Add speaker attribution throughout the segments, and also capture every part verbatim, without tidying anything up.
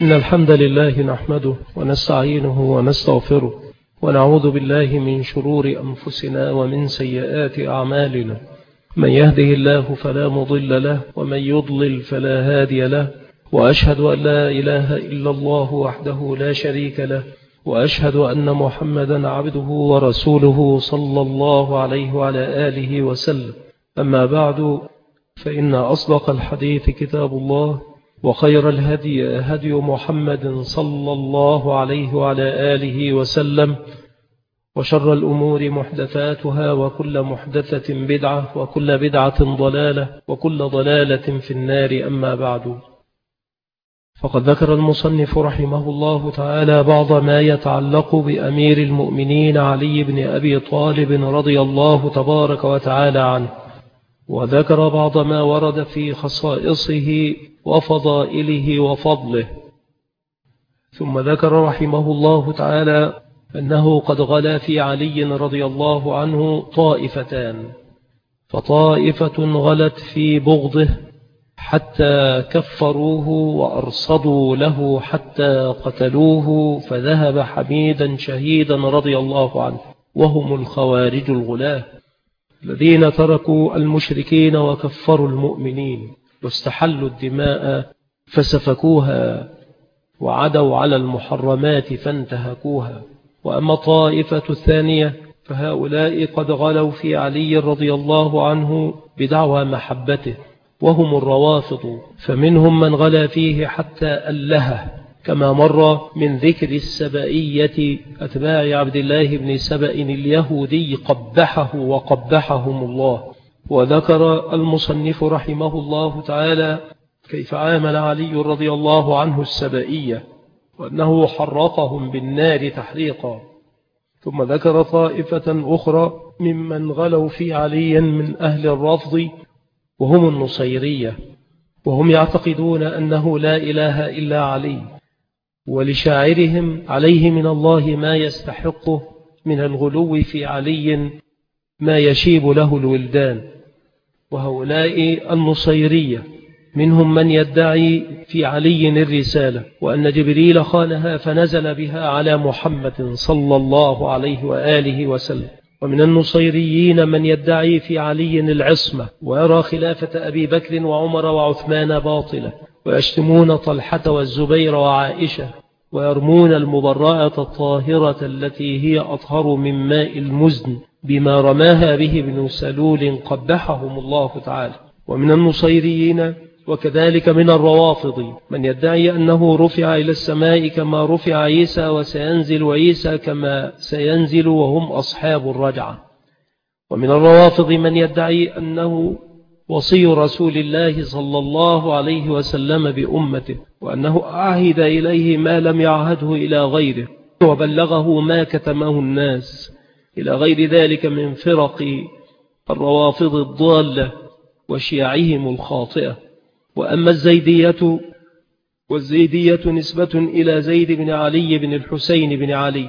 Speaker 1: إن الحمد لله نحمده ونستعينه ونستغفره ونعوذ بالله من شرور أنفسنا ومن سيئات أعمالنا. من يهده الله فلا مضل له ومن يضلل فلا هادي له، وأشهد أن لا إله إلا الله وحده لا شريك له، وأشهد أن محمدا عبده ورسوله صلى الله عليه وعلى آله وسلم. أما بعد، فإن أصدق الحديث كتاب الله، وخير الهدي هدي محمد صلى الله عليه وعلى آله وسلم، وشر الأمور محدثاتها، وكل محدثة بدعة، وكل بدعة ضلالة، وكل ضلالة في النار. أما بعد، فقد ذكر المصنف رحمه الله تعالى بعض ما يتعلق بأمير المؤمنين علي بن أبي طالب رضي الله تبارك وتعالى عنه، وذكر بعض ما ورد في خصائصه وفضائله وفضله. ثم ذكر رحمه الله تعالى أنه قد غلا في علي رضي الله عنه طائفتان، فطائفة غلت في بغضه حتى كفروه وأرصدوا له حتى قتلوه، فذهب حميدا شهيدا رضي الله عنه، وهم الخوارج الغلاة الذين تركوا المشركين وكفروا المؤمنين، واستحلوا الدماء فسفكوها، وعدوا على المحرمات فانتهكوها. وأما الطائفة الثانية فهؤلاء قد غلوا في علي رضي الله عنه بدعوى محبته، وهم الروافض، فمنهم من غلا فيه حتى ألهه، كما مر من ذكر السبائية أتباع عبد الله بن سبأ اليهودي قبحه وقبحهم الله. وذكر المصنف رحمه الله تعالى كيف عامل علي رضي الله عنه السبائية، وأنه حرقهم بالنار تحريقا. ثم ذكر طائفة أخرى ممن غلوا في علي من أهل الرفض، وهم النصيرية، وهم يعتقدون أنه لا إله إلا علي، ولشاعرهم عليه من الله ما يستحقه من الغلو في علي ما يشيب له الولدان. وهؤلاء النصيرية منهم من يدعي في علي الرسالة، وأن جبريل خانها فنزل بها على محمد صلى الله عليه وآله وسلم. ومن النصيريين من يدعي في علي العصمة، ويرى خلافة أبي بكر وعمر وعثمان باطلة، ويشتمون طلحة والزبير وعائشة، ويرمون المبرأة الطاهرة التي هي أطهر من ماء المزن بما رماها به ابن سلول قبحهم الله تعالى. ومن النصيريين وكذلك من الروافض من يدعي أنه رفع إلى السماء كما رفع عيسى، وسينزل عيسى كما سينزل، وهم أصحاب الرجعة. ومن الروافض من يدعي أنه وصي رسول الله صلى الله عليه وسلم بأمته، وأنه أعهد إليه ما لم يعهده إلى غيره، وبلغه ما كتمه الناس، إلى غير ذلك من فرق الروافض الضالة وشيعهم الخاطئة. وأما الزيدية، والزيدية نسبة إلى زيد بن علي بن الحسين بن علي،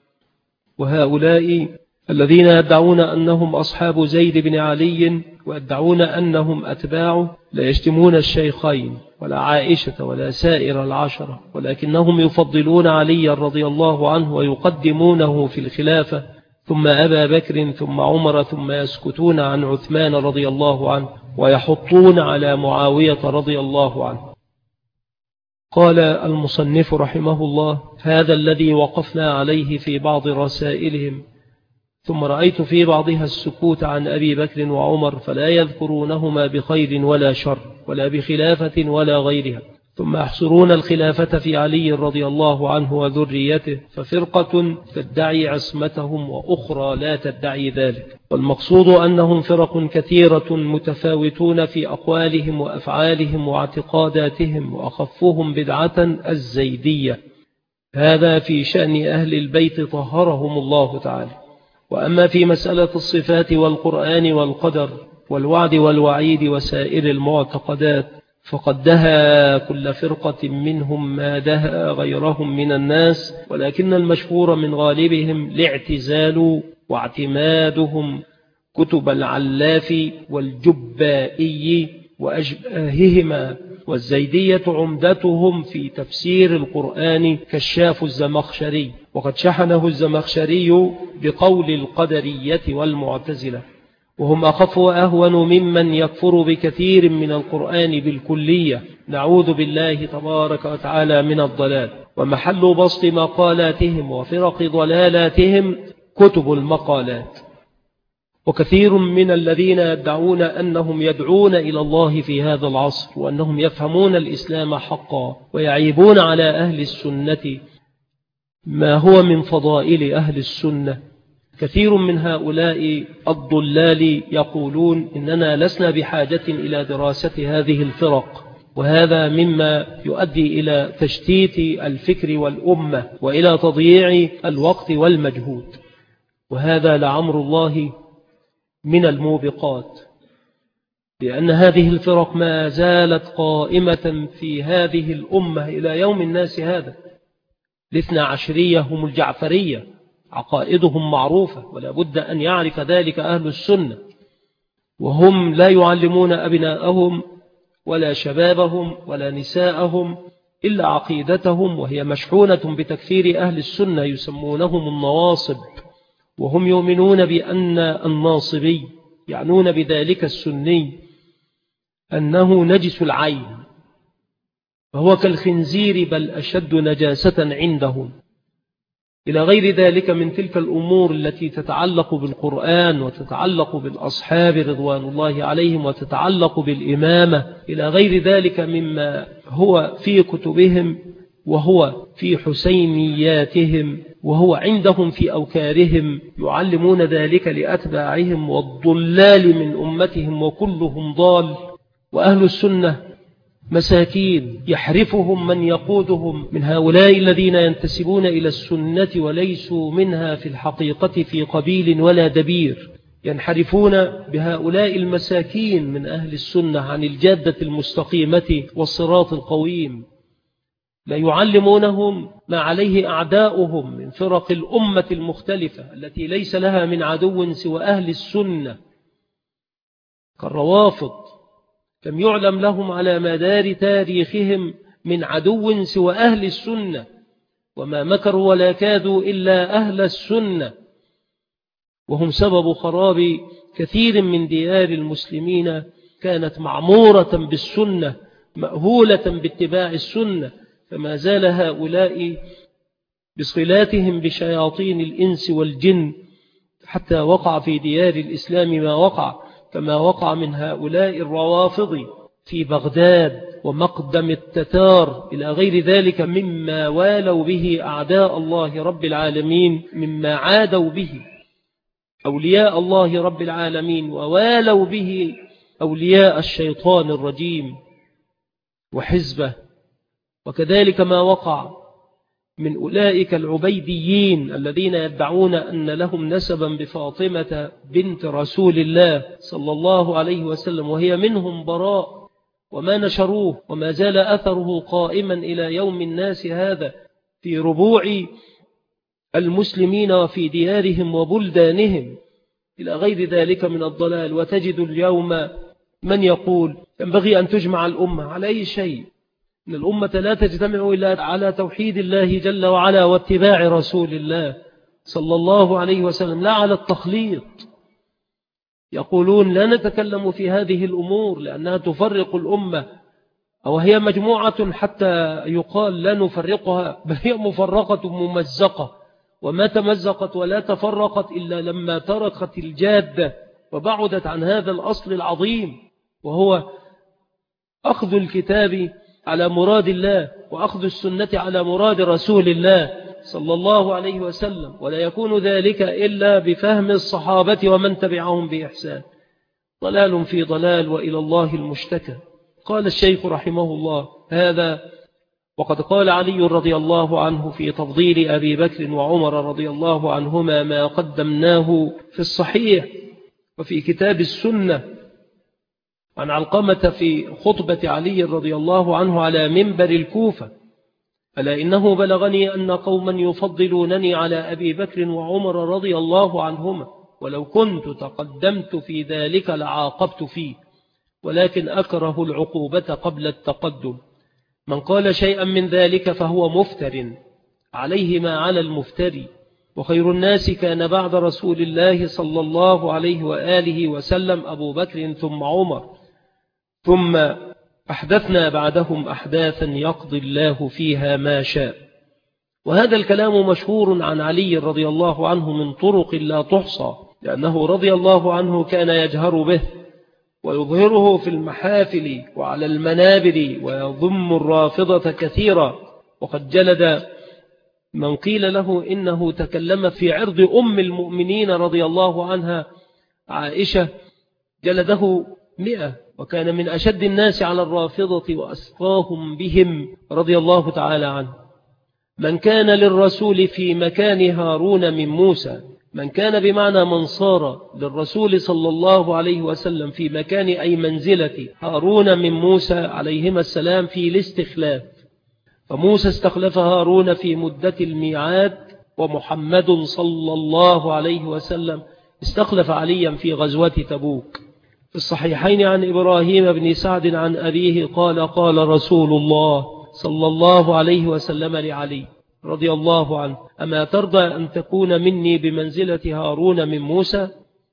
Speaker 1: وهؤلاء الذين يدعون أنهم أصحاب زيد بن علي ويدعون أنهم أتباعه لا يشتمون الشيخين ولا عائشة ولا سائر العشرة، ولكنهم يفضلون علي رضي الله عنه ويقدمونه في الخلافة، ثم أبا بكر، ثم عمر، ثم يسكتون عن عثمان رضي الله عنه، ويحطون على معاوية رضي الله عنه. قال المصنف رحمه الله: هذا الذي وقفنا عليه في بعض رسائلهم، ثم رأيت في بعضها السكوت عن أبي بكر وعمر، فلا يذكرونهما بخير ولا شر ولا بخلافة ولا غيرها، ثم يحصرون الخلافة في علي رضي الله عنه وذريته، ففرقة تدعي عصمتهم وأخرى لا تدعي ذلك. والمقصود أنهم فرق كثيرة متفاوتون في أقوالهم وأفعالهم واعتقاداتهم، وأخفهم بدعة الزيدية. هذا في شأن أهل البيت طهرهم الله تعالى. وأما في مسألة الصفات والقرآن والقدر والوعد والوعيد وسائر المعتقدات، فقد دهى كل فرقة منهم ما دهى غيرهم من الناس، ولكن المشهور من غالبهم الاعتزال واعتمادهم كتب العلاف والجبائي وأشباههما والزيدية عمدتهم في تفسير القرآن كشاف الزمخشري، وقد شحنه الزمخشري بقول القدرية والمعتزلة، وهم أخف وأهون ممن يكفر بكثير من القرآن بالكلية، نعوذ بالله تبارك وتعالى من الضلال. ومحل بسط مقالاتهم وفرق ضلالاتهم كتب المقالات. وكثير من الذين يدعون أنهم يدعون إلى الله في هذا العصر وأنهم يفهمون الإسلام حقا ويعيبون على أهل السنة ما هو من فضائل أهل السنة، كثير من هؤلاء الضلال يقولون إننا لسنا بحاجة إلى دراسة هذه الفرق، وهذا مما يؤدي إلى تشتيت الفكر والأمة وإلى تضييع الوقت والمجهود، وهذا لعمر الله من الموبقات، لأن هذه الفرق ما زالت قائمة في هذه الأمة إلى يوم الناس هذا. الاثنى عشرية هم الجعفرية، عقائدهم معروفة ولا بد أن يعرف ذلك أهل السنة، وهم لا يعلمون أبناءهم ولا شبابهم ولا نساءهم إلا عقيدتهم، وهي مشحونة بتكفير أهل السنة يسمونهم النواصب، وهم يؤمنون بأن الناصبي يعنون بذلك السني أنه نجس العين، فهو كالخنزير بل أشد نجاسة عندهم، إلى غير ذلك من تلك الأمور التي تتعلق بالقرآن وتتعلق بالأصحاب رضوان الله عليهم وتتعلق بالإمامة، إلى غير ذلك مما هو في كتبهم وهو في حسينياتهم وهو عندهم في أوكارهم، يعلمون ذلك لأتباعهم والضلال من أمتهم وكلهم ضال. وأهل السنة مساكين يحرفهم من يقودهم من هؤلاء الذين ينتسبون إلى السنة وليسوا منها في الحقيقة في قبيل ولا دبير، ينحرفون بهؤلاء المساكين من أهل السنة عن الجادة المستقيمة والصراط القويم، لا يعلمونهم ما عليه أعداؤهم من فرق الأمة المختلفة التي ليس لها من عدو سوى أهل السنة كالروافض، لم يعلم لهم على مدار تاريخهم من عدو سوى أهل السنة، وما مكروا ولا كادوا إلا أهل السنة، وهم سبب خراب كثير من ديار المسلمين كانت معمورة بالسنة مأهولة باتباع السنة، فما زال هؤلاء بصلاتهم بشياطين الإنس والجن حتى وقع في ديار الإسلام ما وقع، كما وقع من هؤلاء الروافض في بغداد ومقدم التتار إلى غير ذلك مما والوا به أعداء الله رب العالمين، مما عادوا به أولياء الله رب العالمين ووالوا به أولياء الشيطان الرجيم وحزبه. وكذلك ما وقع من أولئك العبيديين الذين يدعون أن لهم نسبا بفاطمة بنت رسول الله صلى الله عليه وسلم، وهي منهم براء، وما نشروه وما زال أثره قائما إلى يوم الناس هذا في ربوع المسلمين وفي ديارهم وبلدانهم، إلى غير ذلك من الضلال. وتجد اليوم من يقول ينبغي أن تجمع الأمة على أي شيء، إن الأمة لا تجتمع إلا على توحيد الله جل وعلا واتباع رسول الله صلى الله عليه وسلم، لا على التخليط. يقولون لا نتكلم في هذه الأمور لأنها تفرق الأمة، أو هي مجموعة حتى يقال لا نفرقها، بل هي مفرقة ممزقة، وما تمزقت ولا تفرقت إلا لما تركت الجادة وبعدت عن هذا الأصل العظيم، وهو أخذ الكتاب على مراد الله وأخذ السنة على مراد رسول الله صلى الله عليه وسلم، ولا يكون ذلك إلا بفهم الصحابة ومن تبعهم بإحسان. ضلال في ضلال وإلى الله المشتكى. قال الشيخ رحمه الله هذا وقد قال علي رضي الله عنه في تفضيل أبي بكر وعمر رضي الله عنهما ما قدمناه في الصحيح وفي كتاب السنة عن علقمة في خطبة علي رضي الله عنه على منبر الكوفة: ألا إنه بلغني أن قوما يفضلونني على أبي بكر وعمر رضي الله عنهما، ولو كنت تقدمت في ذلك لعاقبت فيه، ولكن أكره العقوبة قبل التقدم. من قال شيئا من ذلك فهو مفتر، عليه ما على المفتري. وخير الناس كان بعد رسول الله صلى الله عليه وآله وسلم أبو بكر ثم عمر، ثم أحدثنا بعدهم أحداثا يقضي الله فيها ما شاء. وهذا الكلام مشهور عن علي رضي الله عنه من طرق لا تحصى، لأنه رضي الله عنه كان يجهر به ويظهره في المحافل وعلى المنابر ويضم الرافضة كثيرا. وقد جلد من قيل له إنه تكلم في عرض أم المؤمنين رضي الله عنها عائشة، جلده مئة، وكان من أشد الناس على الرافضة وأسقاهم بهم رضي الله تعالى عنه. من كان للرسول في مكان هارون من موسى، من كان بمعنى من صار للرسول صلى الله عليه وسلم في مكان أي منزلة هارون من موسى عليهما السلام في الاستخلاف، فموسى استخلف هارون في مدة الميعاد، ومحمد صلى الله عليه وسلم استخلف عليا في غزوة تبوك. في الصحيحين عن إبراهيم بن سعد عن أبيه قال قال رسول الله صلى الله عليه وسلم لعلي رضي الله عنه: أما ترضى أن تكون مني بمنزلة هارون من موسى؟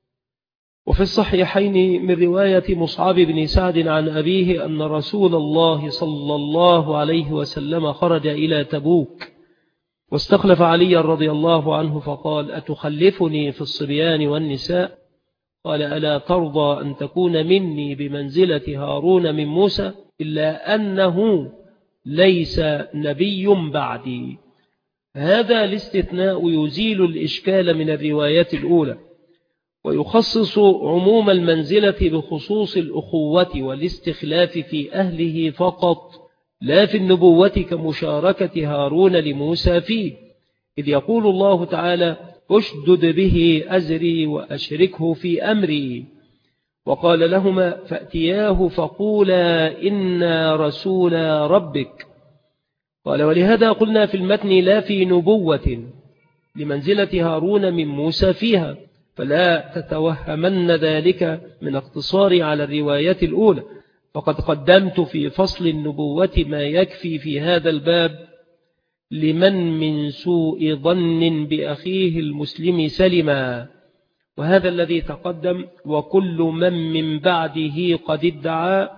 Speaker 1: وفي الصحيحين من رواية مصعب بن سعد عن أبيه أن رسول الله صلى الله عليه وسلم خرج إلى تبوك واستخلف علي رضي الله عنه فقال: أتخلفني في الصبيان والنساء؟ قال: ألا ترضى أن تكون مني بمنزلة هارون من موسى؟ إلا أنه ليس نبي بعدي. هذا الاستثناء يزيل الإشكال من الروايات الأولى، ويخصص عموم المنزلة بخصوص الأخوة والاستخلاف في أهله فقط، لا في النبوة كمشاركة هارون لموسى فيه، إذ يقول الله تعالى: أشدد به أزري وأشركه في أمري. وقال لهما: فأتياه فقولا إنا رسول ربك. قال: ولهذا قلنا في المتن لا في نبوة لمنزلة هارون من موسى فيها، فلا تتوهمن ذلك من اقتصاري على الروايات الأولى، فقد قدمت في فصل النبوة ما يكفي في هذا الباب لمن من سوء ظن بأخيه المسلم سلما، وهذا الذي تقدم: وكل من من بعده قد ادعى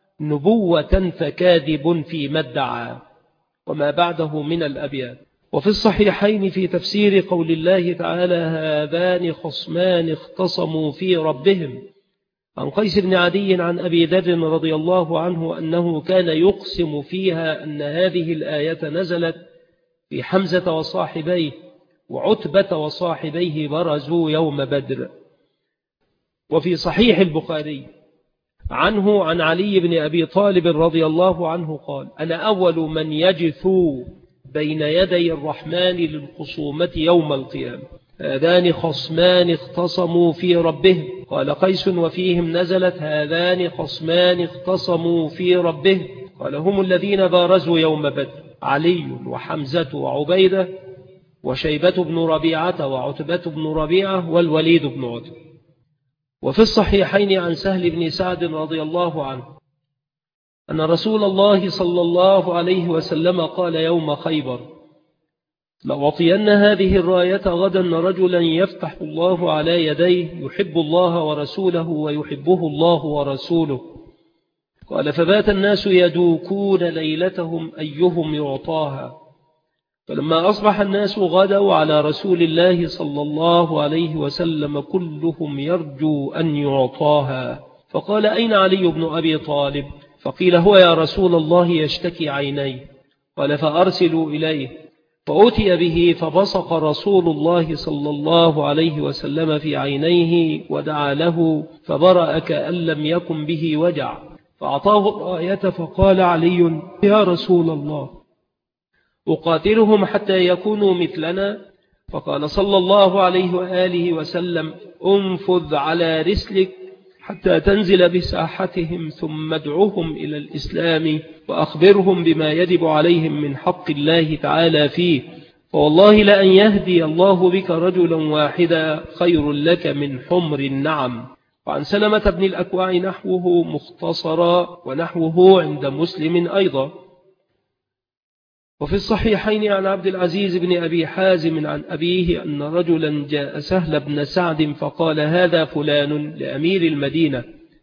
Speaker 1: نبوة فكاذب فيما ادعى، وما بعده من الأبيات. وفي الصحيحين في تفسير قول الله تعالى: هذان خصمان اختصموا في ربهم، عن قيس بن عدي عن أبي ذر رضي الله عنه أنه كان يقسم فيها أن هذه الآية نزلت في حمزة وصاحبيه، وعتبة وصاحبيه برزوا يوم بدر. وفي صحيح البخاري عنه عن علي بن أبي طالب رضي الله عنه قال: أنا أول من يجثو بين يدي الرحمن للخصومة يوم القيامة، هذان خصمان اختصموا في ربهم. قال قيس: وفيهم نزلت هذان خصمان اختصموا في ربهم. قال: هم الذين بارزوا يوم بدر، علي وحمزة وعبيدة وشيبة بن ربيعة وعتبة بن ربيعة والوليد بن عتبة. وفي الصحيحين عن سهل بن سعد رضي الله عنه أن رسول الله صلى الله عليه وسلم قال يوم خيبر: لأعطين هذه الراية غدا رجلا يفتح الله على يديه يحب الله ورسوله ويحبه الله ورسوله. قال: فبات الناس يدوكون ليلتهم أيهم يعطاها، فلما أصبح الناس غدوا على رسول الله صلى الله عليه وسلم كلهم يرجو أن يعطاها، فقال: أين علي بن أبي طالب؟ فقيل: هو يا رسول الله يشتكي عينيه. قال: فأرسلوا إليه، فأتي به فبصق رسول الله صلى الله عليه وسلم في عينيه ودعا له فبرأ كأن لم يكن به وجع، فأعطاه الراية فقال علي: يا رسول الله أقاتلهم حتى يكونوا مثلنا؟ فقال صلى الله عليه وآله وسلم: انفذ على رسلك حتى تنزل بساحتهم ثم ادعوهم إلى الإسلام وأخبرهم بما يجب عليهم من حق الله تعالى فيه، فوالله لأن يهدي الله بك رجلا واحدا خير لك من حمر النعم. وعن سلمة بن الأكوع نحوه مختصرا ونحوه عند مسلم أيضا. وفي الصحيحين عن عبد العزيز بن أبي حازم عن أبيه أن رجلا جاء سهل بن سعد فقال هذا فلان لأمير المدينة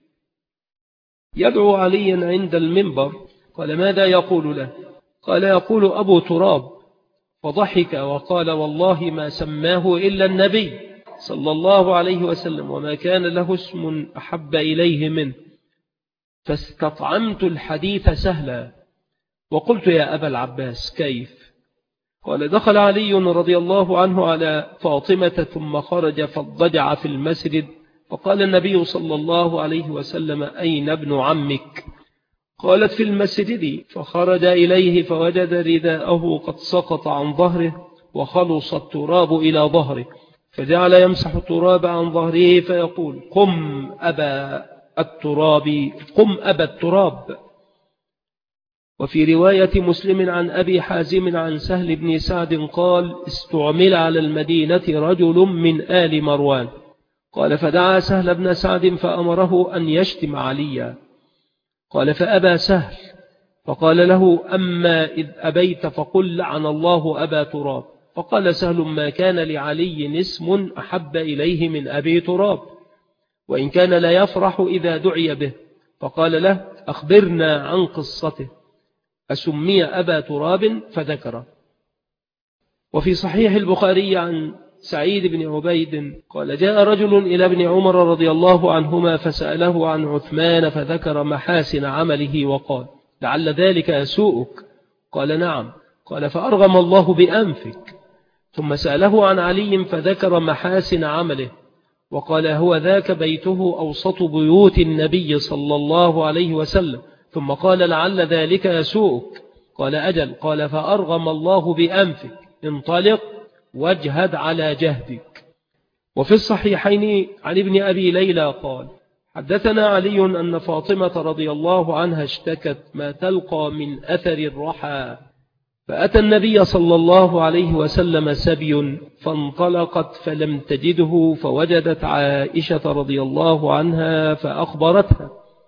Speaker 1: يدعو عليا عند المنبر. قال ماذا يقول له؟ قال يقول أبو تراب. فضحك وقال والله ما سماه إلا النبي صلى الله عليه وسلم وما كان له اسم أحب إليه منه. فاستطعمت الحديث سهلا وقلت يا أبا العباس كيف؟ قال دخل علي رضي الله عنه على فاطمة ثم خرج فاضطجع في المسجد فقال النبي صلى الله عليه وسلم أين ابن عمك؟ قالت في المسجد. فخرج إليه فوجد رداءه قد سقط عن ظهره وخلص التراب إلى ظهره فجعل يمسح التراب عن ظهره فيقول قم أبا التراب قم أبا التراب. وفي رواية مسلم عن أبي حازم عن سهل بن سعد قال استعمل على المدينة رجل من آل مروان. قال فدعا سهل بن سعد فأمره أن يشتم عليا. قال فأبى سهل فقال له أما إذ أبيت فقل لعن الله أبا تراب. فقال سهل ما كان لعلي اسم أحب إليه من أبي تراب وإن كان لا يفرح إذا دعي به. فقال له أخبرنا عن قصته أسمي أبا تراب فذكره. وفي صحيح البخاري عن سعيد بن عبيد قال جاء رجل إلى ابن عمر رضي الله عنهما فسأله عن عثمان فذكر محاسن عمله وقال لعل ذلك يسوءك؟ قال نعم. قال فأرغم الله بأنفك. ثم سأله عن علي فذكر محاسن عمله وقال هو ذاك بيته أوسط بيوت النبي صلى الله عليه وسلم. ثم قال لعل ذلك يسوءك؟ قال أجل. قال فأرغم الله بأنفك انطلق واجهد على جهدك. وفي الصحيحين عن ابن أبي ليلى قال حدثنا علي أن فاطمة رضي الله عنها اشتكت ما تلقى من أثر الرحى فأتى النبي صلى الله عليه وسلم سبي فانطلقت فلم تجده فوجدت عائشة رضي الله عنها فأخبرتها.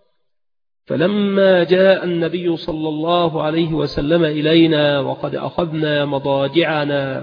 Speaker 1: فلما جاء النبي صلى الله عليه وسلم إلينا وقد أخذنا مضاجعنا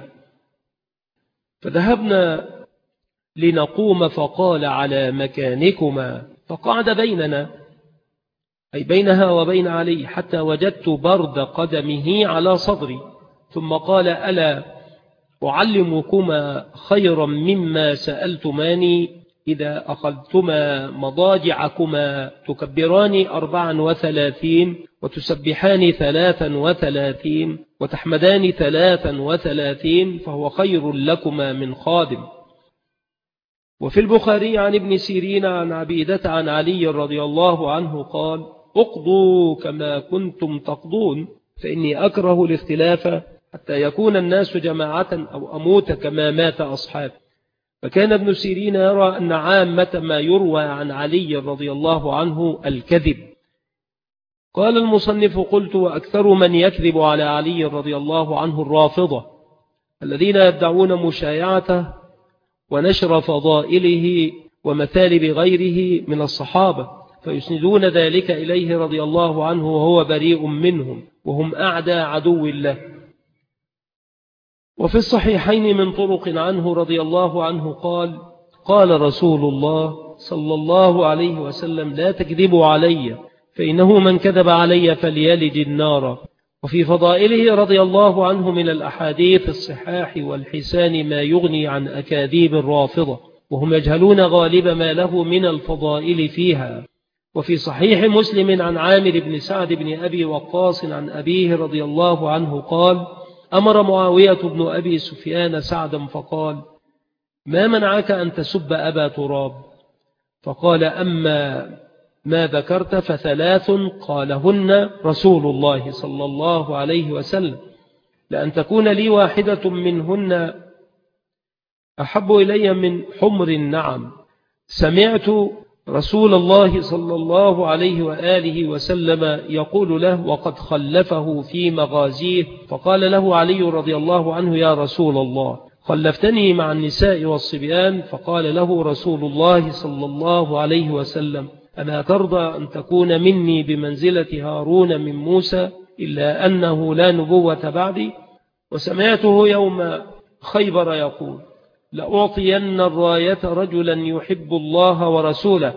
Speaker 1: فذهبنا لنقوم فقال على مكانكما فقعد بيننا أي بينها وبين علي حتى وجدت برد قدمه على صدري ثم قال ألا أعلمكما خيرا مما سألتماني إذا أخذتما مضاجعكما تكبران أربعا وثلاثين وتسبحان ثلاثا وثلاثين وتحمدان ثلاثا وثلاثين فهو خير لكما من خادم. وفي البخاري عن ابن سيرين عن عبيدة عن علي رضي الله عنه قال اقضوا كما كنتم تقضون فإني أكره الاختلاف حتى يكون الناس جماعة أو أموت كما مات أصحاب. فكان ابن سيرين يرى أن عامة ما يروى عن علي رضي الله عنه الكذب. قال المصنف قلت وأكثر من يكذب على علي رضي الله عنه الرافضة الذين يدعون مشايعته ونشر فضائله ومثالب غيره من الصحابة فيسندون ذلك إليه رضي الله عنه وهو بريء منهم وهم أعدى عدو الله. وفي الصحيحين من طرق عنه رضي الله عنه قال قال رسول الله صلى الله عليه وسلم لا تكذبوا علي فإنه من كذب علي فليلج النار. وفي فضائله رضي الله عنه من الأحاديث الصحاح والحسان ما يغني عن أكاذيب الرافضة وهم يجهلون غالب ما له من الفضائل فيها. وفي صحيح مسلم عن عامر بن سعد بن أبي وقاص عن أبيه رضي الله عنه قال أمر معاوية بن أبي سفيان سعدا فقال ما منعك أن تسب أبا تراب؟ فقال أما ما ذكرت فثلاث قالهن رسول الله صلى الله عليه وسلم لأن تكون لي واحدة منهن أحب إلي من حمر النعم. سمعت رسول الله صلى الله عليه وآله وسلم يقول له وقد خلفه في مغازيه فقال له علي رضي الله عنه يا رسول الله خلفتني مع النساء والصبيان. فقال له رسول الله صلى الله عليه وسلم: ألا ترضى أن تكون مني بمنزلة هارون من موسى إلا أنه لا نبوة بعدي؟ وسمعته يوم خيبر يقول: لأعطين الراية رجلا يحب الله ورسوله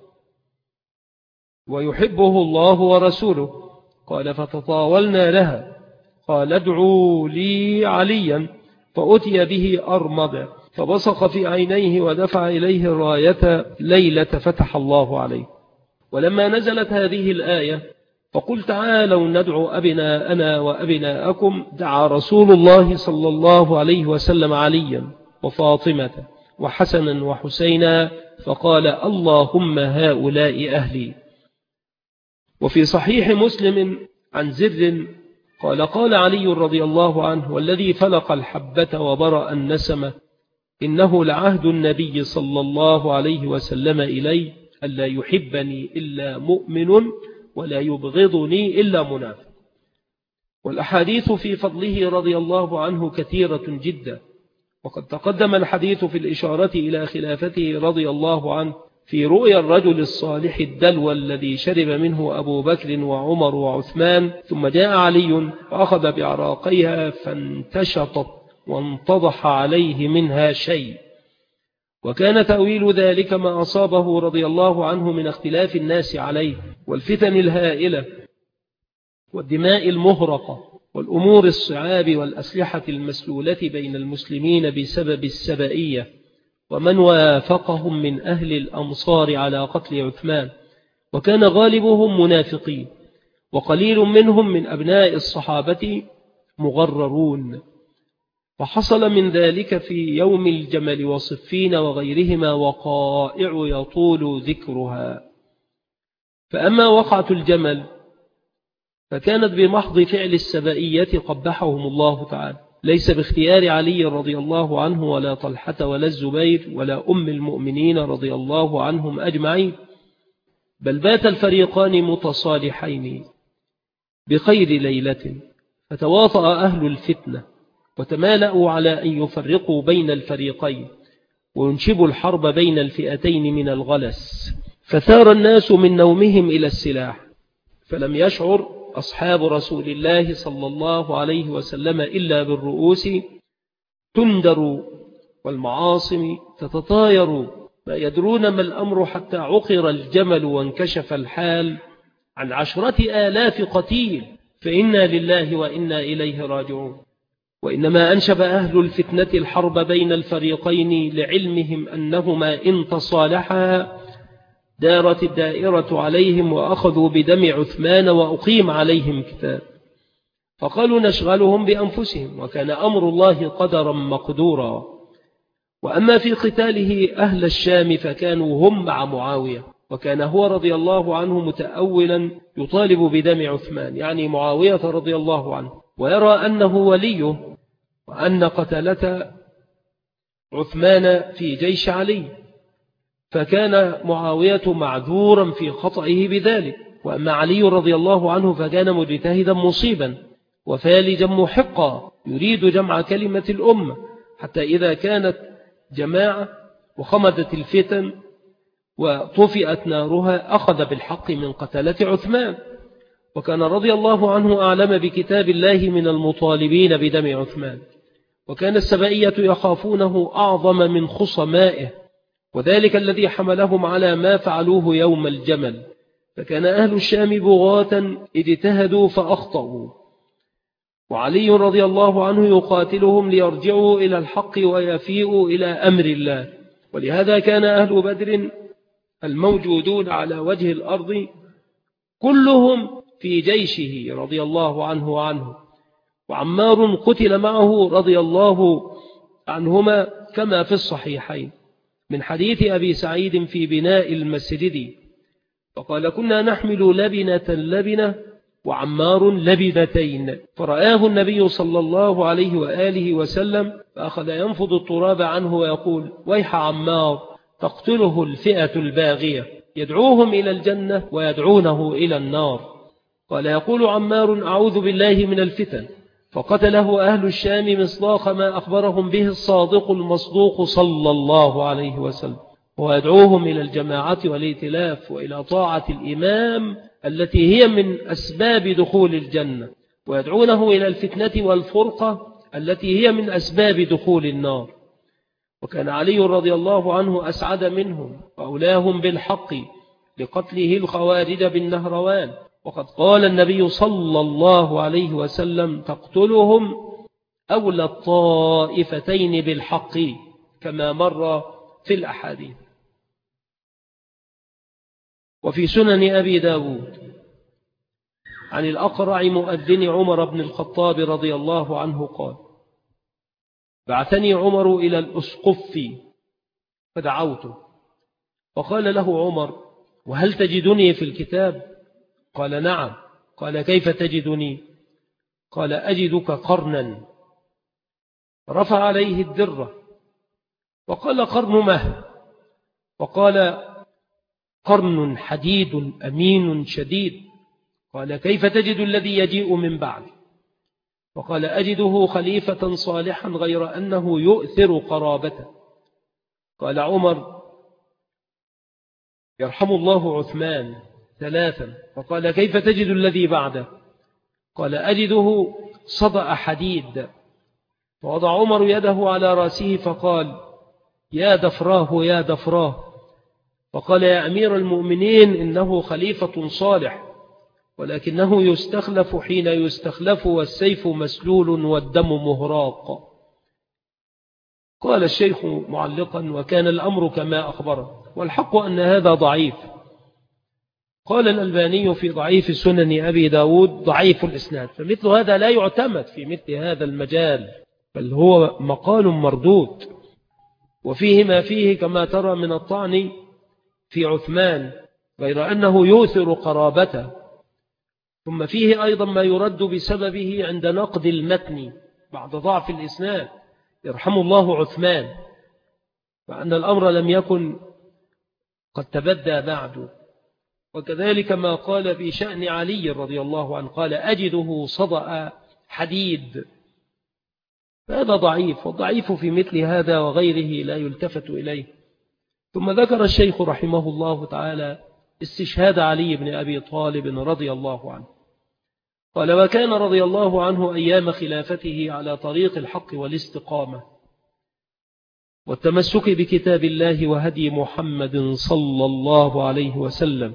Speaker 1: ويحبه الله ورسوله. قال: فتطاولنا لها. قال: ادعوا لي عليا. فأتي به أرمد فبصق في عينيه ودفع إليه الراية ليلة فتح الله عليه. ولما نزلت هذه الآية: فقل تعالوا ندعو أبناءنا وأبناءكم، دعا رسول الله صلى الله عليه وسلم عليا وفاطمة وحسنا وحسينا فقال: اللهم هؤلاء أهلي. وفي صحيح مسلم عن زر قال: قال علي رضي الله عنه: والذي فلق الحبة وبرأ النسمة إنه لعهد النبي صلى الله عليه وسلم إلي ألا يحبني إلا مؤمن ولا يبغضني إلا منافق. والأحاديث في فضله رضي الله عنه كثيرة جدا، وقد تقدم الحديث في الإشارة إلى خلافته رضي الله عنه في رؤيا الرجل الصالح الدلو الذي شرب منه أبو بكر وعمر وعثمان، ثم جاء علي فأخذ بعراقيها فانتشطت وانتضح عليه منها شيء. وكان تأويل ذلك ما أصابه رضي الله عنه من اختلاف الناس عليه والفتن الهائلة والدماء المهرقة والأمور الصعاب والأسلحة المسلولة بين المسلمين بسبب السبائية ومن وافقهم من أهل الأمصار على قتل عثمان، وكان غالبهم منافقين وقليل منهم من أبناء الصحابة مغررون. فحصل من ذلك في يوم الجمل وصفين وغيرهما وقائع يطول ذكرها. فأما وقعة الجمل فكانت بمحض فعل السبائية قبحهم الله تعالى، ليس باختيار علي رضي الله عنه ولا طلحة ولا الزبير ولا أم المؤمنين رضي الله عنهم أجمعين، بل بات الفريقان متصالحين بخير ليلة، فتواطأ أهل الفتنة وتمالأوا على أن يفرقوا بين الفريقين وينشبوا الحرب بين الفئتين من الغلس، فثار الناس من نومهم إلى السلاح، فلم يشعر أصحاب رسول الله صلى الله عليه وسلم إلا بالرؤوس تندر والمعاصم تتطاير، ما يدرون ما الأمر حتى عقر الجمل وانكشف الحال عن عشرة آلاف قتيل، فإنا لله وإنا إليه راجعون. وإنما أنشب أهل الفتنة الحرب بين الفريقين لعلمهم أنهما إن تصالحا دارت الدائرة عليهم وأخذوا بدم عثمان وأقيم عليهم كتاب، فقالوا نشغلهم بأنفسهم، وكان أمر الله قدرا مقدورا. وأما في قتاله أهل الشام فكانوا هم مع معاوية، وكان هو رضي الله عنه متأولا يطالب بدم عثمان، يعني معاوية رضي الله عنه، ويرى أنه وليه وأن قتلة عثمان في جيش علي، فكان معاوية معذورا في خطئه بذلك. وأما علي رضي الله عنه فكان مجتهدا مصيبا وفالجا محقا يريد جمع كلمة الأمة، حتى إذا كانت جماعة وخمدت الفتن وطفئت نارها أخذ بالحق من قتلة عثمان. وكان رضي الله عنه أعلم بكتاب الله من المطالبين بدم عثمان، وكان السبائية يخافونه أعظم من خصمائه، وذلك الذي حملهم على ما فعلوه يوم الجمل. فكان أهل الشام بغاة اجتهدوا فأخطأوا، وعلي رضي الله عنه يقاتلهم ليرجعوا إلى الحق ويفيئوا إلى أمر الله. ولهذا كان أهل بدر الموجودون على وجه الأرض كلهم في جيشه رضي الله عنه وعنه، وعمار قتل معه رضي الله عنهما كما في الصحيحين من حديث أبي سعيد في بناء المسجد، فقال كنا نحمل لبنة لبنة وعمار لبنتين، فرآه النبي صلى الله عليه وآله وسلم فأخذ ينفض التراب عنه ويقول ويح عمار تقتله الفئة الباغية، يدعوهم إلى الجنة ويدعونه إلى النار. قال يقول عمار أعوذ بالله من الفتن، فقتله أهل الشام مصداق ما أخبرهم به الصادق المصدوق صلى الله عليه وسلم، ويدعوهم إلى الجماعة والائتلاف وإلى طاعة الإمام التي هي من أسباب دخول الجنة، ويدعونه إلى الفتنة والفرقة التي هي من أسباب دخول النار. وكان علي رضي الله عنه أسعد منهم وأولاهم بالحق لقتله الخوارج بالنهروان، وقد قال النبي صلى الله عليه وسلم: تقتلهم أولى الطائفتين بالحق، كما مر في الأحاديث. وفي سنن أبي داود عن الأقرع مؤذن عمر بن الخطاب رضي الله عنه قال: بعثني عمر إلى الأسقف فدعوته، فقال له عمر: وهل تجدني في الكتاب؟ قال: نعم. قال: كيف تجدني؟ قال: أجدك قرنا. رفع عليه الدرة وقال: قرن مه؟ وقال: قرن حديد أمين شديد. قال: كيف تجد الذي يجيء من بعد؟ وقال: أجده خليفة صالحا غير أنه يؤثر قرابته. قال عمر: يرحم الله عثمان. ثلاثا. فقال: كيف تجد الذي بعده؟ قال: أجده صدأ حديد. فوضع عمر يده على رأسه فقال: يا دفراه يا دفراه. فقال: يا أمير المؤمنين، إنه خليفة صالح، ولكنه يستخلف حين يستخلف، والسيف مسلول والدم مهراق. قال الشيخ معلقا: وكان الأمر كما أخبره، والحق أن هذا ضعيف. قال الألباني في ضعيف سنن أبي داود: ضعيف الإسناد. فمثل هذا لا يعتمد في مثل هذا المجال، بل هو مقال مردود، وفيه ما فيه كما ترى من الطعن في عثمان، غير أنه يؤثر قرابته. ثم فيه أيضا ما يرد بسببه عند نقد المتن بعد ضعف الإسناد: يرحم الله عثمان، وأن الأمر لم يكن قد تبدى بعد. وكذلك ما قال في شأن علي رضي الله عنه، قال: أجده صدأ حديد. هذا ضعيف، والضعيف في مثل هذا وغيره لا يلتفت إليه. ثم ذكر الشيخ رحمه الله تعالى استشهاد علي بن أبي طالب رضي الله عنه. قال: وكان رضي الله عنه أيام خلافته على طريق الحق والاستقامة والتمسك بكتاب الله وهدي محمد صلى الله عليه وسلم،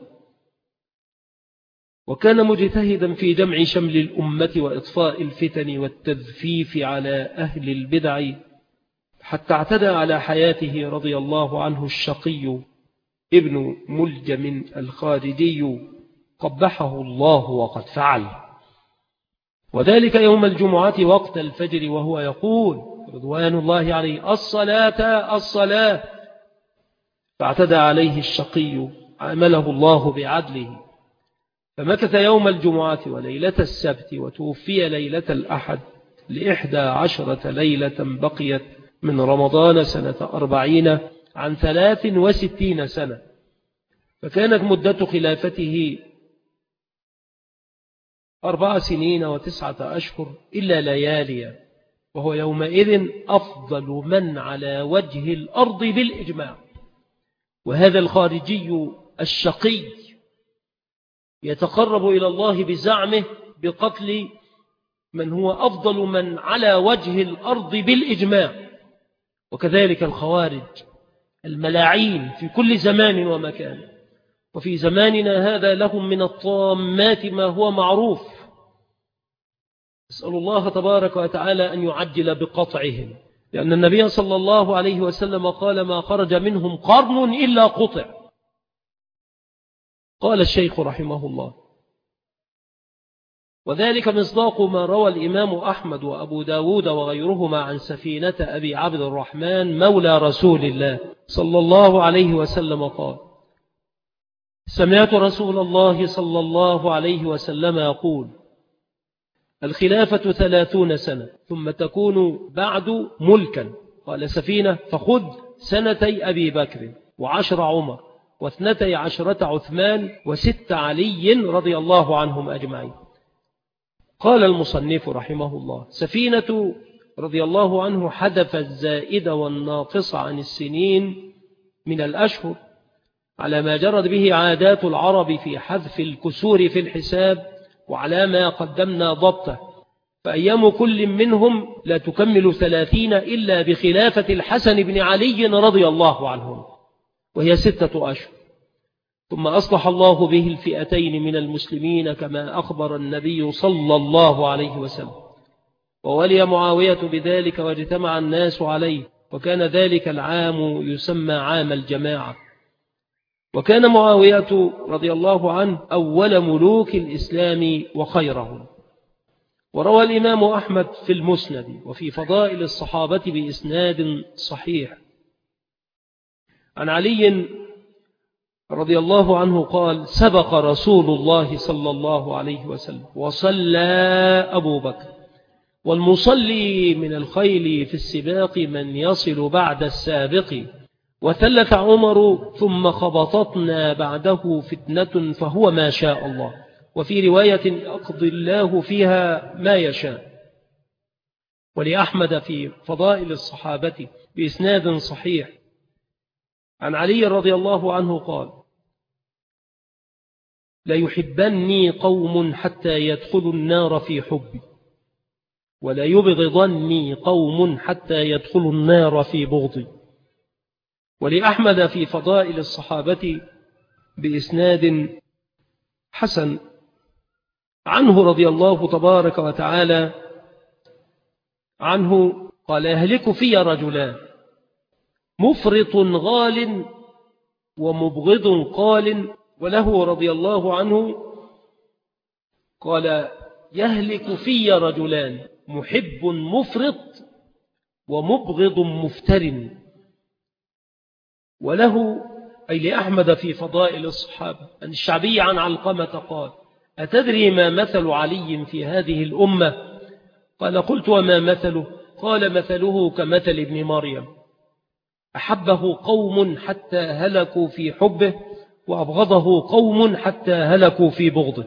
Speaker 1: وكان مجتهدا في جمع شمل الأمة وإطفاء الفتن والتذفيف على أهل البدع، حتى اعتدى على حياته رضي الله عنه الشقي ابن ملجم الخارجي قبحه الله وقد فعل، وذلك يوم الجمعة وقت الفجر وهو يقول رضوان الله عليه: الصلاة الصلاة. فاعتدى عليه الشقي، عامله الله بعدله، فمكث يوم الجمعة وليلة السبت، وتوفي ليلة الأحد لإحدى عشرة ليلة بقيت من رمضان سنة أربعين عن ثلاث وستين سنة. فكانت مدة خلافته أربع سنين وتسعة أشهر إلا ليالي، وهو يومئذ أفضل من على وجه الأرض بالإجماع. وهذا الخارجي الشقي يتقرب إلى الله بزعمه بقتل من هو أفضل من على وجه الأرض بالإجماع. وكذلك الخوارج الملاعين في كل زمان ومكان، وفي زماننا هذا لهم من الطامات ما هو معروف. أسأل الله تبارك وتعالى أن يعجل بقطعهم، لأن النبي صلى الله عليه وسلم قال: ما خرج منهم قرن إلا قطع. قال الشيخ رحمه الله: وذلك مصداق ما روى الإمام أحمد وأبو داود وغيرهما عن سفينة أبي عبد الرحمن مولى رسول الله صلى الله عليه وسلم قال: سمعت رسول الله صلى الله عليه وسلم يقول: الخلافة ثلاثون سنة ثم تكون بعد ملكا. قال سفينة: فخذ سنتي أبي بكر وعشر عمر واثنتي عشرة عثمان وست علي رضي الله عنهم أجمعين. قال المصنف رحمه الله: سفينة رضي الله عنه حذف الزائد والناقص عن السنين من الأشهر على ما جرت به عادات العرب في حذف الكسور في الحساب، وعلى ما قدمنا ضبطه، فأيام كل منهم لا تكمل ثلاثين إلا بخلافة الحسن بن علي رضي الله عنهم، وهي ستة أشهر. ثم أصلح الله به الفئتين من المسلمين كما أخبر النبي صلى الله عليه وسلم، وولي معاوية بذلك واجتمع الناس عليه، وكان ذلك العام يسمى عام الجماعة. وكان معاوية رضي الله عنه أول ملوك الإسلام وخيرهم. وروى الإمام أحمد في المسند وفي فضائل الصحابة بإسناد صحيح عن علي رضي الله عنه قال: سبق رسول الله صلى الله عليه وسلم وصلى أبو بكر، والمصلي من الخيل في السباق من يصل بعد السابق، وثلث عمر ثم خبطتنا بعده فتنة فهو ما شاء الله، وفي رواية يقضي الله فيها ما يشاء. ولأحمد في فضائل الصحابة بإسناد صحيح عن علي رضي الله عنه قال: لا يحبني قوم حتى يدخلوا النار في حبي، ولا يبغضني قوم حتى يدخلوا النار في بغضي. ولأحمد في فضائل الصحابة بإسناد حسن عنه رضي الله تبارك وتعالى عنه قال: يهلك في رجلان، مفرط غال ومبغض قال. وله رضي الله عنه قال: يهلك في رجلان، محب مفرط ومبغض مفتر. وله أي لأحمد في فضائل الصحابة أن الشعبي عن علقمة قال: أتدري ما مثل علي في هذه الأمة؟ قال: قلت: وما مثله؟ قال: مثله كمثل ابن مريم، أحبه قوم حتى هلكوا في حبه، وأبغضه قوم حتى هلكوا في بغضه.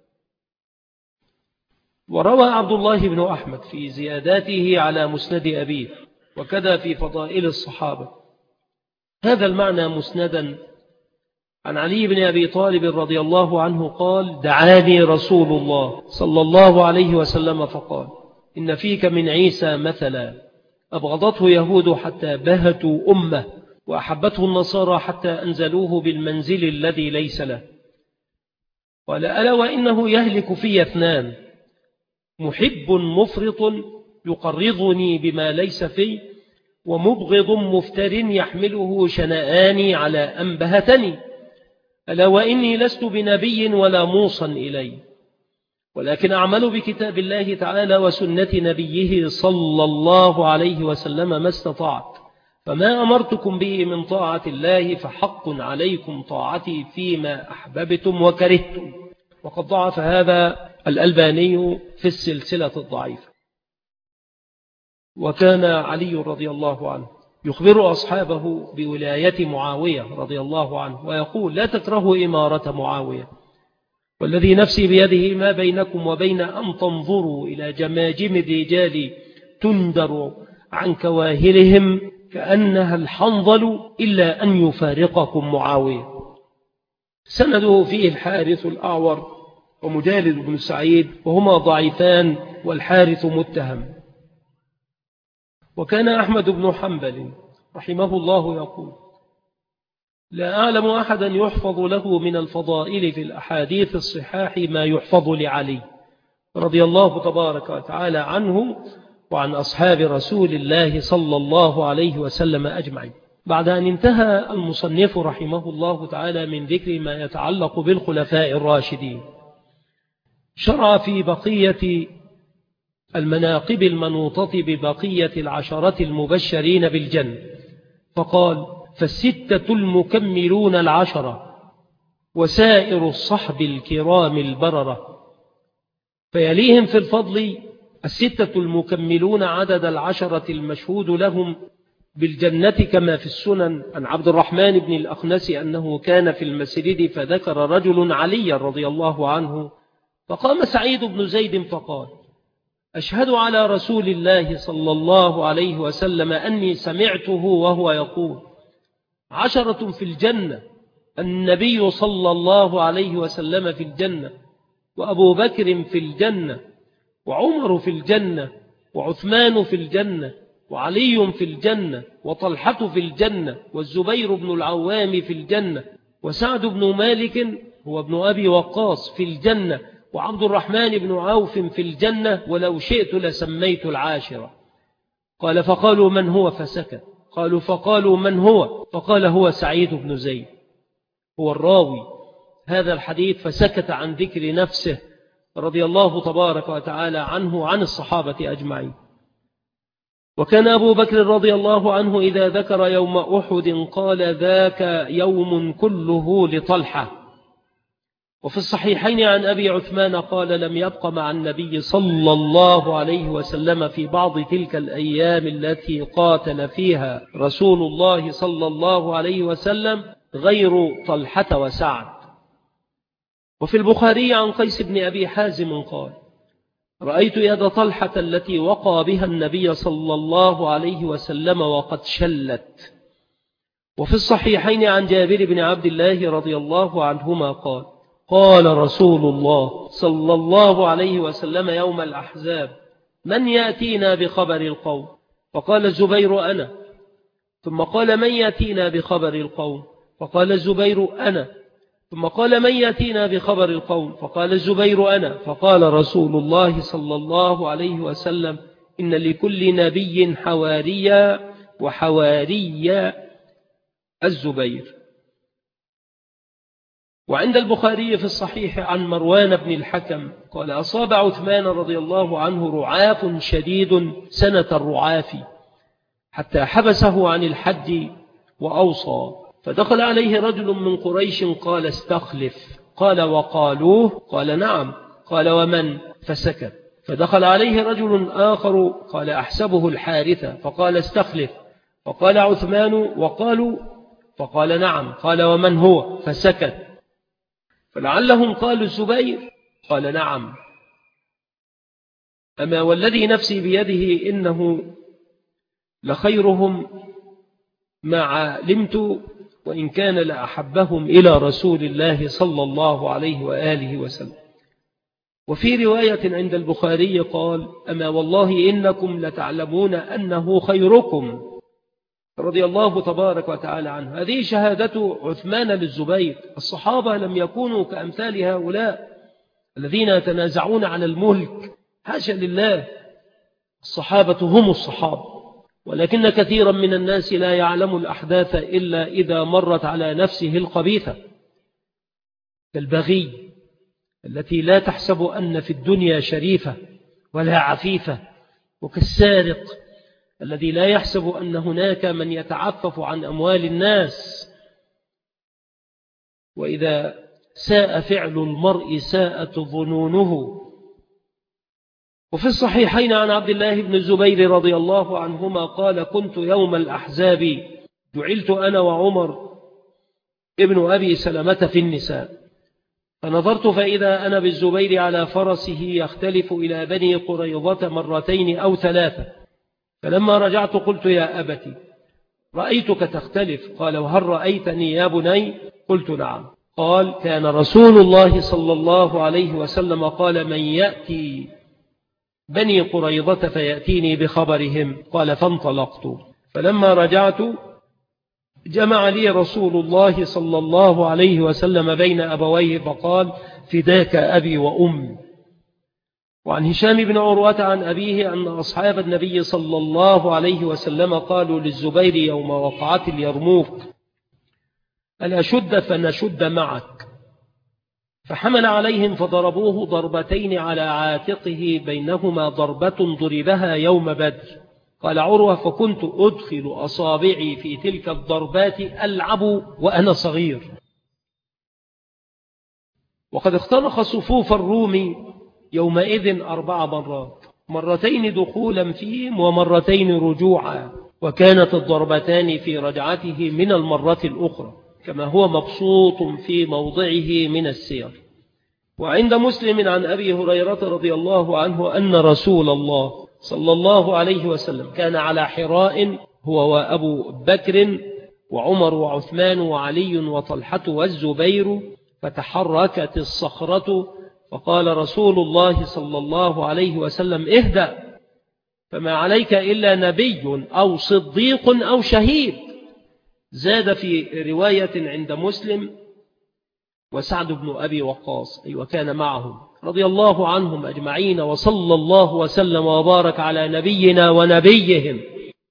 Speaker 1: وروى عبد الله بن أحمد في زياداته على مسند أبيه، وكذا في فضائل الصحابة هذا المعنى مسندا عن علي بن أبي طالب رضي الله عنه قال: دعاني رسول الله صلى الله عليه وسلم فقال: إن فيك من عيسى مثلا، أبغضته يهود حتى بهتوا أمه، وأحبته النصارى حتى أنزلوه بالمنزل الذي ليس له. قال: ألا وإنه يهلك في اثنان، محب مفرط يقرضني بما ليس في، ومبغض مفتر يحمله شنآني على أن بهتني. ألا وإني لست بنبي ولا موصى إلي، ولكن أعمل بكتاب الله تعالى وسنة نبيه صلى الله عليه وسلم ما استطعت، فما أمرتكم به من طاعة الله فحق عليكم طاعتي فيما أحببتم وكرهتم. وقد ضعف هذا الألباني في السلسلة الضعيفة. وكان علي رضي الله عنه يخبر أصحابه بولاية معاوية رضي الله عنه ويقول: لا تكرهوا إمارة معاوية، والذي نفسي بيده ما بينكم وبين أن تنظروا إلى جماجم الرجال تندر عن كواهلهم كأنها الحنظل إلا أن يفارقكم معاوية. سنده فيه الحارث الأعور ومجالد بن سعيد، وهما ضعيفان والحارث متهم. وكان أحمد بن حنبل رحمه الله يقول: لا أعلم أحدا يحفظ له من الفضائل في الأحاديث الصحاح ما يحفظ لعلي رضي الله تبارك وتعالى عنه وعن أصحاب رسول الله صلى الله عليه وسلم أجمعين. بعد أن انتهى المصنف رحمه الله تعالى من ذكر ما يتعلق بالخلفاء الراشدين، شرع في بقية المناقب المنوطة ببقية العشرة المبشرين بالجنة، فقال: فالستة المكملون العشرة وسائر الصحب الكرام البررة. فيليهم في الفضل الستة المكملون عدد العشرة المشهود لهم بالجنة، كما في السنن عن عبد الرحمن بن الأخنس أنه كان في المسجد فذكر رجل علي رضي الله عنه، فقام سعيد بن زيد فقال: أشهد على رسول الله صلى الله عليه وسلم أني سمعته وهو يقول: عشرة في الجنة، النبي صلى الله عليه وسلم في الجنة، وأبو بكر في الجنة، وعمر في الجنة، وعثمان في الجنة، وعلي في الجنة، وطلحة في الجنة، والزبير بن العوام في الجنة، وسعد بن مالك هو ابن أبي وقاص في الجنة، وعبد الرحمن بن عوف في الجنة، ولو شئت لسميت العاشرة. قال: فقالوا: من هو؟ فسكت. قالوا: فقالوا: من هو؟ فقال: هو سعيد بن زيد، هو الراوي هذا الحديث، فسكت عن ذكر نفسه رضي الله تبارك وتعالى عنه عن الصحابة أجمعين. وكان أبو بكر رضي الله عنه إذا ذكر يوم أحد قال: ذاك يوم كله لطلحة. وفي الصحيحين عن أبي عثمان قال: لم يبق مع النبي صلى الله عليه وسلم في بعض تلك الأيام التي قاتل فيها رسول الله صلى الله عليه وسلم غير طلحة وسعد. وفي البخاري عن قيس بن أبي حازم قال: رأيت يد طلحة التي وقى بها النبي صلى الله عليه وسلم وقد شلت. وفي الصحيحين عن جابر بن عبد الله رضي الله عنهما قال: قال رسول الله صلى الله عليه وسلم يوم الأحزاب: من يأتينا بخبر القوم؟ فقال الزبير: أنا. ثم قال: من يأتينا بخبر القوم؟ فقال الزبير: أنا. ثم قال: من يأتينا بخبر القوم؟ فقال الزبير: أنا. فقال رسول الله صلى الله عليه وسلم: إن لكل نبي حواريا، وحواري الزبير. وعند البخاري في الصحيح عن مروان بن الحكم قال: أصاب عثمان رضي الله عنه رعاف شديد سنة الرعاف، حتى حبسه عن الحج وأوصى، فدخل عليه رجل من قريش قال: استخلف. قال: وقالوه؟ قال: نعم. قال: ومن؟ فسكت. فدخل عليه رجل آخر قال: أحسبه الحارثة، فقال: استخلف. فقال عثمان: وقالوا؟ فقال: نعم. قال: ومن هو؟ فسكت. فلعلهم قالوا الزبير. قال: نعم. أما والذي نفسي بيده إنه لخيرهم ما علمت، وإن كان لأحبهم إلى رسول الله صلى الله عليه وآله وسلم. وفي رواية عند البخاري قال: أما والله إنكم لتعلمون أنه خيركم، رضي الله تبارك وتعالى عنه. هذه شهادة عثمان للزبير. الصحابة لم يكونوا كأمثال هؤلاء الذين يتنازعون على الملك، حاشا لله، الصحابة هم الصحابة. ولكن كثيرا من الناس لا يعلم الأحداث إلا إذا مرت على نفسه الخبيثة، كالبغي التي لا تحسب أن في الدنيا شريفة ولا عفيفة، وكالسارق الذي لا يحسب أن هناك من يتعفف عن أموال الناس. وإذا ساء فعل المرء ساءت ظنونه. وفي الصحيحين عن عبد الله بن الزبير رضي الله عنهما قال: كنت يوم الأحزاب جعلت أنا وعمر ابن أبي سلمة في النساء، فنظرت فإذا أنا بالزبير على فرسه يختلف إلى بني قريظة مرتين أو ثلاثة. فلما رجعت قلت: يا أبتي، رأيتك تختلف. قال: وهل رأيتني يا بني؟ قلت: نعم. قال: كان رسول الله صلى الله عليه وسلم قال: من يأتي بني قريظة فيأتيني بخبرهم. قال: فانطلقت. فلما رجعت جمع لي رسول الله صلى الله عليه وسلم بين أبويه فقال: فداك أبي وأمي. وعن هشام بن عروة عن أبيه أن أصحاب النبي صلى الله عليه وسلم قالوا للزبير يوم وقعة اليرموك: ألا شد فنشد معك. فحمل عليهم فضربوه ضربتين على عاتقه، بينهما ضربة ضربها يوم بدر. قال عروة: فكنت أدخل أصابعي في تلك الضربات ألعب وأنا صغير. وقد اخترق صفوف الروم يومئذ أربع مرات، مرتين دخولا فيهم ومرتين رجوعا، وكانت الضربتان في رجعته من المرة الأخرى، كما هو مبسوط في موضعه من السير. وعند مسلم عن أبي هريرة رضي الله عنه أن رسول الله صلى الله عليه وسلم كان على حراء هو وأبو بكر وعمر وعثمان وعلي وطلحة والزبير، فتحركت الصخرة فقال رسول الله صلى الله عليه وسلم: اهدأ، فما عليك إلا نبي أو صديق أو شهيد. زاد في رواية عند مسلم: وسعد بن أبي وقاص، أي وكان معهم رضي الله عنهم أجمعين، وصلى الله وسلم وبارك على نبينا ونبيهم.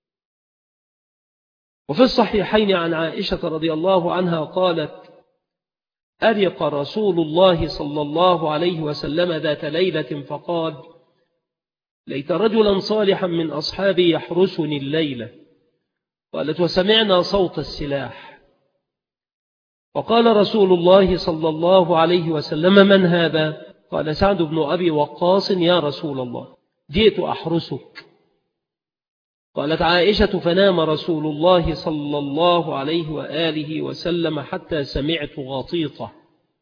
Speaker 1: وفي الصحيحين عن عائشة رضي الله عنها قالت: أرق رسول الله صلى الله عليه وسلم ذات ليلة فقال: ليت رجلا صالحا من أصحابي يحرسني الليلة. قالت: وسمعنا صوت السلاح. فقال رسول الله صلى الله عليه وسلم: من هذا؟ قال: سعد بن أبي وقاص يا رسول الله، جئت أحرسك. قالت عائشة: فنام رسول الله صلى الله عليه وآله وسلم حتى سمعت غطيطة،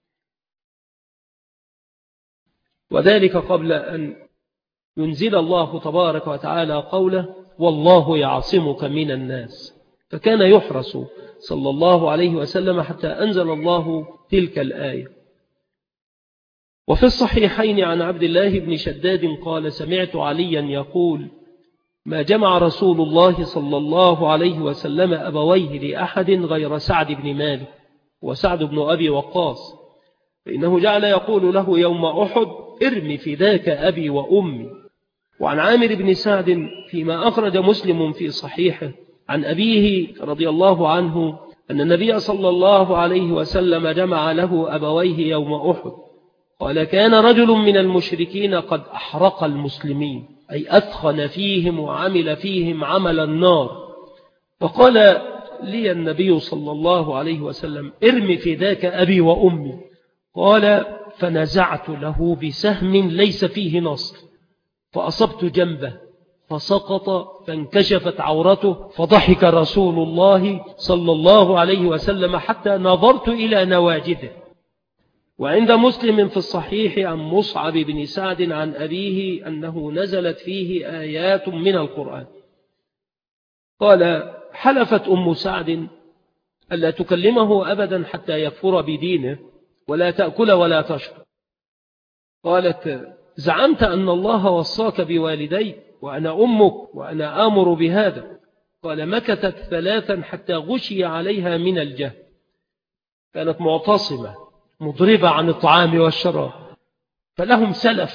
Speaker 1: وذلك قبل أن ينزل الله تبارك وتعالى قوله: والله يعصمك من الناس. فكان يحرس صلى الله عليه وسلم حتى أنزل الله تلك الآية. وفي الصحيحين عن عبد الله بن شداد قال: سمعت عليا يقول: ما جمع رسول الله صلى الله عليه وسلم أبويه لأحد غير سعد بن مالك وسعد بن أبي وقاص، فإنه جعل يقول له يوم أحد: ارم فداك أبي وأمي. وعن عامر بن سعد فيما أخرج مسلم في صحيحه عن أبيه رضي الله عنه أن النبي صلى الله عليه وسلم جمع له أبويه يوم أحد. قال: كان رجل من المشركين قد أحرق المسلمين، أي أثخن فيهم وعمل فيهم عمل النار. فقال لي النبي صلى الله عليه وسلم: ارم فداك أبي وأمي. قال: فنزعت له بسهم ليس فيه نصر، فأصبت جنبه فسقط فانكشفت عورته، فضحك رسول الله صلى الله عليه وسلم حتى نظرت إلى نواجده. وعند مسلم في الصحيح عن مصعب بن سعد عن أبيه أنه نزلت فيه آيات من القرآن. قال: حلفت أم سعد ألا تكلمه أبدا حتى يكفر بدينه ولا تأكل ولا تشرب. قالت: زعمت أن الله وصاك بوالديك وأنا أمك وأنا آمر بهذا. قال: مكثت ثلاثا حتى غشي عليها من الجهل. كانت معتصمة مضربة عن الطعام والشراب، فلهم سلف.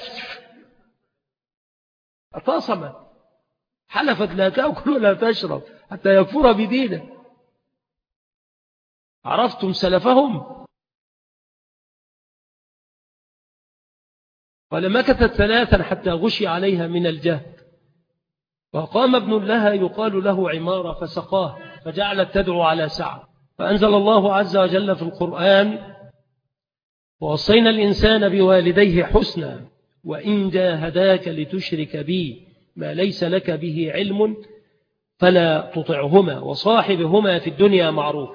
Speaker 1: اعتصمت، حلفت لا تأكل ولا تشرب حتى يكفر بدينه. عرفتم سلفهم؟ قال: مكثت ثلاثا حتى غشي عليها من الجهل، وقام ابن لها يقال له عمارة فسقاه، فجعلت تدعو على سعد. فأنزل الله عز وجل في القرآن: ووصينا الإنسان بوالديه حسنا وإن جاهداك لتشرك بي ما ليس لك به علم فلا تطعهما وصاحبهما في الدنيا معروف.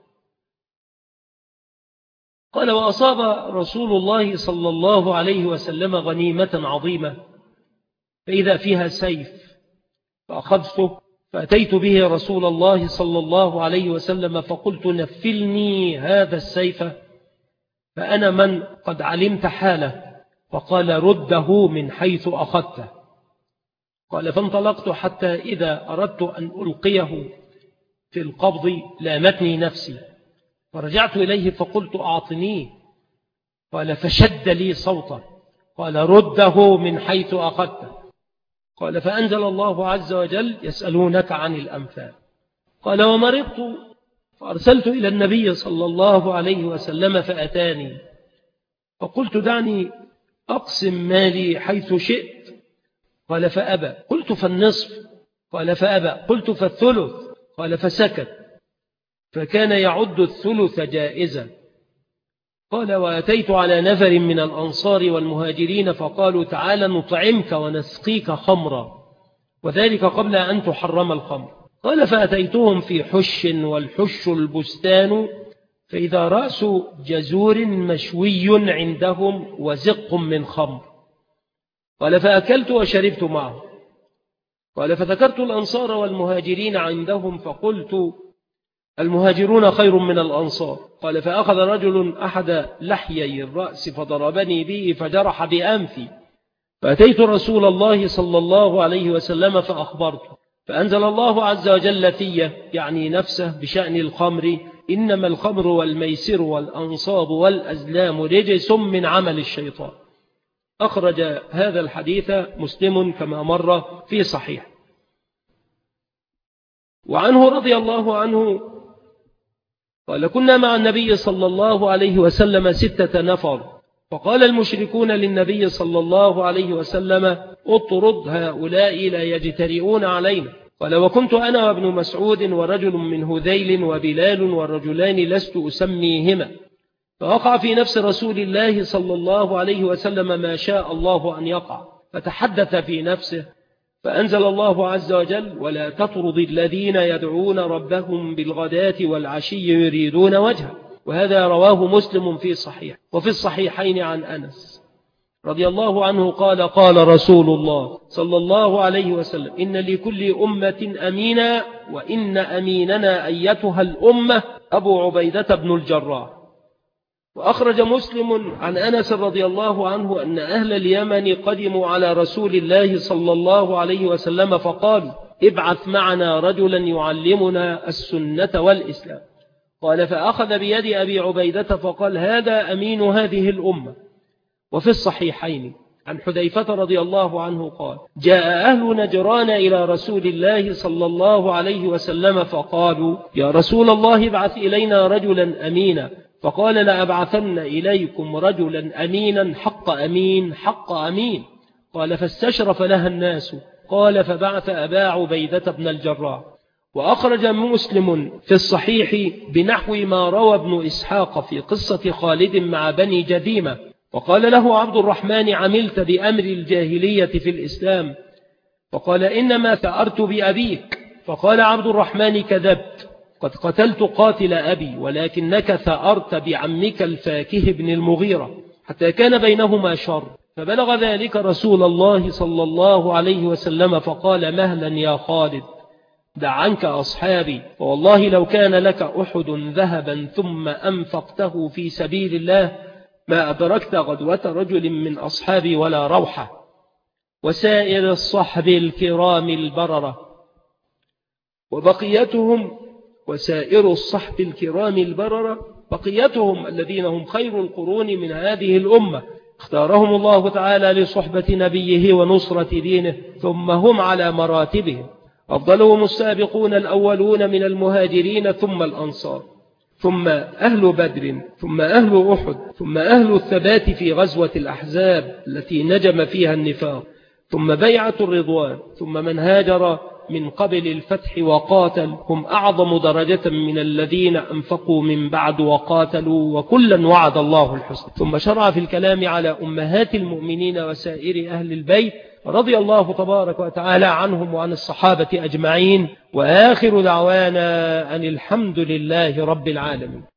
Speaker 1: قال: وأصاب رسول الله صلى الله عليه وسلم غنيمة عظيمة فإذا فيها سيف، فأخذته فأتيت به رسول الله صلى الله عليه وسلم فقلت: نفلني هذا السيف فأنا من قد علمت حاله. فقال: رده من حيث أخذته. قال: فانطلقت حتى إذا أردت أن ألقيه في القبض لامتني نفسي، فرجعت إليه فقلت: أعطنيه. قال: فشد لي صوته. قال: رده من حيث أخذته. قال: فأنزل الله عز وجل: يسألونك عن الأنفال. قال: ومرضت فأرسلت إلى النبي صلى الله عليه وسلم فأتاني، فقلت: دعني أقسم مالي حيث شئت. قال: فأبى. قلت: فالنصف. قال: فأبى. قلت: فالثلث. قال: فسكت، فكان يعد الثلث جائزا. قال: وأتيت على نفر من الأنصار والمهاجرين فقالوا: تعال نطعمك ونسقيك خمرا، وذلك قبل أن تحرم الخمر. قال: فأتيتهم في حش، والحش البستان فإذا رأس جزور مشوي عندهم وزق من خمر. قال فأكلت وشربت معه. قال فذكرت الأنصار والمهاجرين عندهم فقلت المهاجرون خير من الأنصار. قال فأخذ رجل أحد لحيي الرأس فضربني به فجرح بأنفي، فأتيت رسول الله صلى الله عليه وسلم فأخبرته، فأنزل الله عز وجل في يعني نفسه بشأن الخمر: إنما الخمر والميسر والأنصاب والأزلام رجس من عمل الشيطان. أخرج هذا الحديث مسلم كما مر في صحيح. وعنه رضي الله عنه قال كنا مع النبي صلى الله عليه وسلم ستة نفر، فقال المشركون للنبي صلى الله عليه وسلم اطرد هؤلاء لا يجترئون علينا. قال وكنت أنا وابن مسعود ورجل من هذيل وبلال والرجلان لست أسميهما، فوقع في نفس رسول الله صلى الله عليه وسلم ما شاء الله أن يقع، فتحدث في نفسه فأنزل الله عز وجل: ولا تطرد الذين يدعون ربهم بالغداة والعشي يريدون وجهه. وهذا رواه مسلم في صحيح. وفي الصحيحين عن أنس رضي الله عنه قال قال رسول الله صلى الله عليه وسلم: إن لكل أمة أمينا، وإن أميننا أيتها الأمة أبو عبيدة بن الجراح. وأخرج مسلم عن أنس رضي الله عنه أن أهل اليمن قدموا على رسول الله صلى الله عليه وسلم فقالوا: ابعث معنا رجلا يعلمنا السنة والإسلام. قال فأخذ بيد أبي عبيدة فقال: هذا أمين هذه الأمة. وفي الصحيحين عن حذيفة رضي الله عنه قال: جاء أهل نجران إلى رسول الله صلى الله عليه وسلم فقالوا: يا رسول الله ابعث إلينا رجلا أمينا. فقال: لأبعثن إليكم رجلا أمينا حق أمين حق أمين. قال فاستشرف لها الناس. قال فبعث أبا عبيدة بن الجراح. وأخرج مسلم في الصحيح بنحو ما روى ابن إسحاق في قصة خالد مع بني جذيمة. وقال له عبد الرحمن: عملت بأمر الجاهلية في الإسلام؟ فقال: إنما ثأرت بأبيك. فقال عبد الرحمن: كذبت، قد قتلت قاتل أبي، ولكنك ثأرت بعمك الفاكه بن المغيرة، حتى كان بينهما شر. فبلغ ذلك رسول الله صلى الله عليه وسلم فقال: مهلا يا خالد، دع عنك أصحابي، فوالله لو كان لك أحد ذهبا ثم أنفقته في سبيل الله ما أدركت غدوة رجل من أصحابي ولا روحة. وسائر الصحب الكرام البررة وبقيتهم وسائر الصحب الكرام البررة بقيتهم الذين هم خير القرون من هذه الأمة، اختارهم الله تعالى لصحبة نبيه ونصرة دينه، ثم هم على مراتبهم. أفضلهم السابقون الأولون من المهاجرين ثم الأنصار، ثم أهل بدر، ثم أهل أحد، ثم أهل الثبات في غزوة الأحزاب التي نجم فيها النفاق، ثم بيعة الرضوان، ثم من هاجر من قبل الفتح وقاتل، هم أعظم درجة من الذين أنفقوا من بعد وقاتلوا، وكلا وعد الله الحسن. ثم شرع في الكلام على أمهات المؤمنين وسائر أهل البيت رضي الله تبارك وتعالى عنهم وعن الصحابة أجمعين. وآخر دعوانا أن الحمد لله رب العالمين.